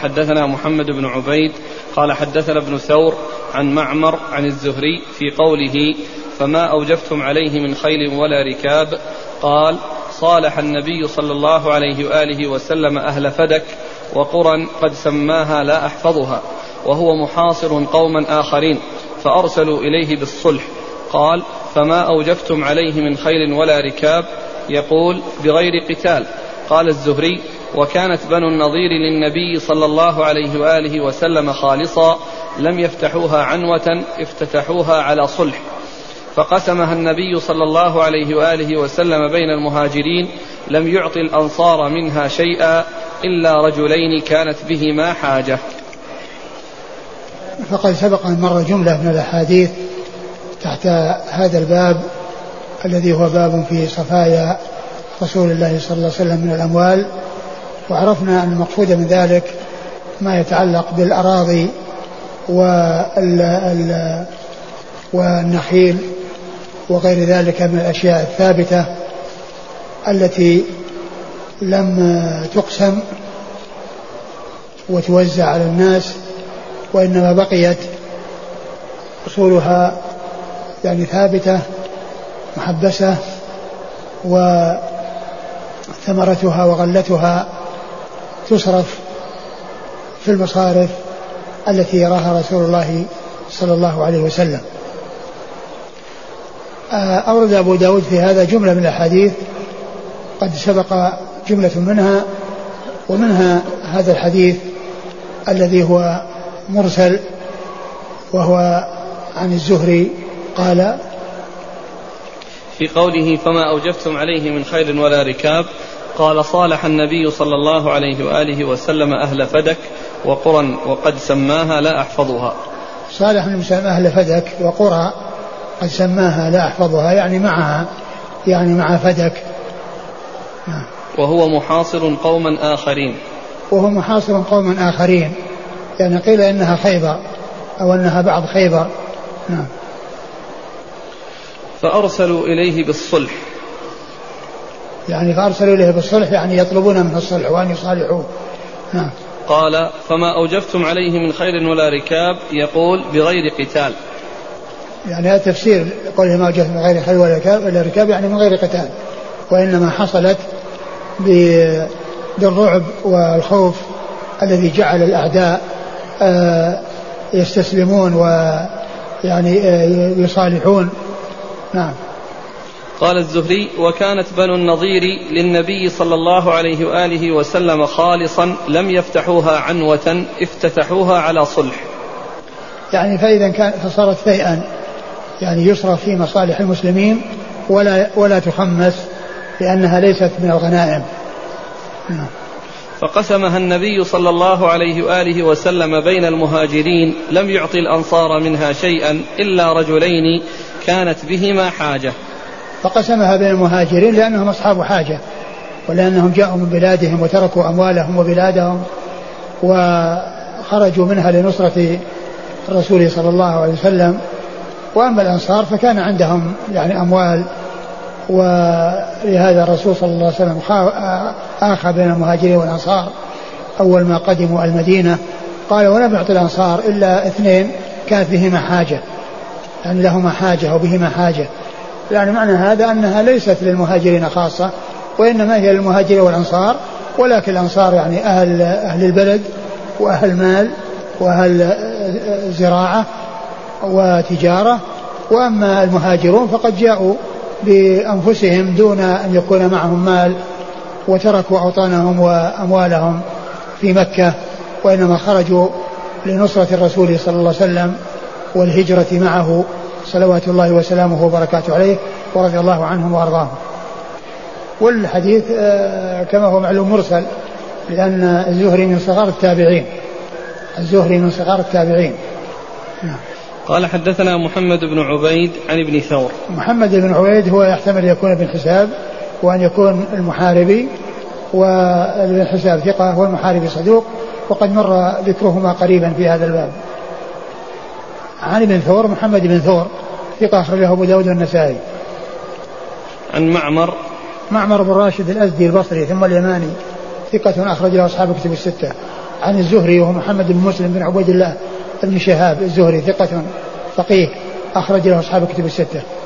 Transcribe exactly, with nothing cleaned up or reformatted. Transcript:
حدثنا محمد بن عبيد قال حدثنا ابن ثور عن معمر عن الزهري في قوله فما أوجفتم عليه من خيل ولا ركاب قال صالح النبي صلى الله عليه وآله وسلم أهل فدك وقرى قد سماها لا أحفظها وهو محاصر قوما آخرين فأرسلوا إليه بالصلح. قال فما أوجفتم عليه من خيل ولا ركاب يقول بغير قتال. قال الزهري وكانت بنو النضير للنبي صلى الله عليه وآله وسلم خالصا لم يفتحوها عنوة افتتحوها على صلح فقسمها النبي صلى الله عليه وآله وسلم بين المهاجرين لم يعط الأنصار منها شيئا إلا رجلين كانت بهما حاجة. فقد سبق أن مر جملة من الأحاديث تحت هذا الباب الذي هو باب في صفايا رسول الله صلى الله عليه وسلم من الأموال، وعرفنا أن المقصود من ذلك ما يتعلق بالأراضي والنخيل وغير ذلك من الأشياء الثابتة التي لم تقسم وتوزع على الناس وإنما بقيت أصولها يعني ثابتة محبسة وثمرتها وغلتها تصرف في المصارف التي يراها رسول الله صلى الله عليه وسلم. أورد أبو داود في هذا جملة من الحديث قد سبق جملة منها، ومنها هذا الحديث الذي هو مرسل وهو عن الزهري قال في قوله فما أوجفتم عليه من خيل ولا ركاب قال صالح النبي صلى الله عليه وآله وسلم أهل فدك وقرى وقد سماها لا أحفظها. صالح النبي صلى الله عليه وسلم أهل فدك وقرى قد سماها لا أحفظها يعني معها يعني مع فدك. وهو محاصر قوما آخرين وهو محاصر قوما آخرين يعني قيل إنها خيبر أو أنها بعض خيبر. نعم. فأرسلوا إليه بالصلح يعني فأرسلوا إليه بالصلح يعني يطلبون منه الصلح وأن يصالحوه. نعم. قال فما أوجفتم عليه من خيل ولا ركاب يقول بغير قتال يعني هذا تفسير قوله ما أوجفتم من غير خيل ولا ركاب يعني من غير قتال، وإنما حصلت بالرعب والخوف الذي جعل الأعداء يستسلمون ويعني يصالحون. نعم. قال الزهري وكانت بنو النضير للنبي صلى الله عليه وآله وسلم خالصا لم يفتحوها عنوة افتتحوها على صلح يعني فإذا كان فصارت فيئا يعني يصرف في مصالح المسلمين ولا, ولا تخمس لأنها ليست من الغنائم. نعم. فقسمها النبي صلى الله عليه وآله وسلم بين المهاجرين لم يعطي الأنصار منها شيئا إلا رجلين كانت بهما حاجة. فقسمها بين المهاجرين لأنهم أصحاب حاجة ولأنهم جاءوا من بلادهم وتركوا أموالهم وبلادهم وخرجوا منها لنصرة الرسول صلى الله عليه وسلم. وأما الأنصار فكان عندهم يعني أموال، ولهذا الرسول صلى الله عليه وسلم آخى بين المهاجرين والأنصار أول ما قدموا المدينة قال ولم يعطي الأنصار إلا اثنين كانت بهما حاجة يعني لهما حاجة أو بهما حاجة، يعني معنى هذا أنها ليست للمهاجرين خاصة وإنما هي للمهاجرين والأنصار، ولكن الأنصار يعني أهل, أهل البلد وأهل مال وأهل زراعة وتجارة، وأما المهاجرون فقد جاءوا بأنفسهم دون أن يكون معهم مال وتركوا أوطانهم وأموالهم في مكة، وإنما خرجوا لنصرة الرسول صلى الله عليه وسلم والهجرة معه صلوات الله وسلامه وبركاته عليه ورضي الله عنهم وأرضاهم. والحديث كما هو معلوم مرسل لأن الزهري من صغار التابعين الزهري من صغار التابعين. قال حدثنا محمد بن عبيد عن ابن ثور. محمد بن عبيد هو يحتمل يكون ابن حساب وأن يكون المحاربي، وابن حساب ثقة هو المحاربي صدوق، وقد مر ذكرهما قريبا في هذا الباب. عن ابن ثور محمد بن ثور ثقة أخرجه أبو داود والنسائي. عن معمر معمر بن راشد الأزدي البصري ثم اليماني ثقة أخرج له أصحاب كتب الستة. عن الزهري وهو محمد بن مسلم بن عبيد الله بن شهاب الزهري ثقة فقيه أخرج له أصحاب الكتب الستة.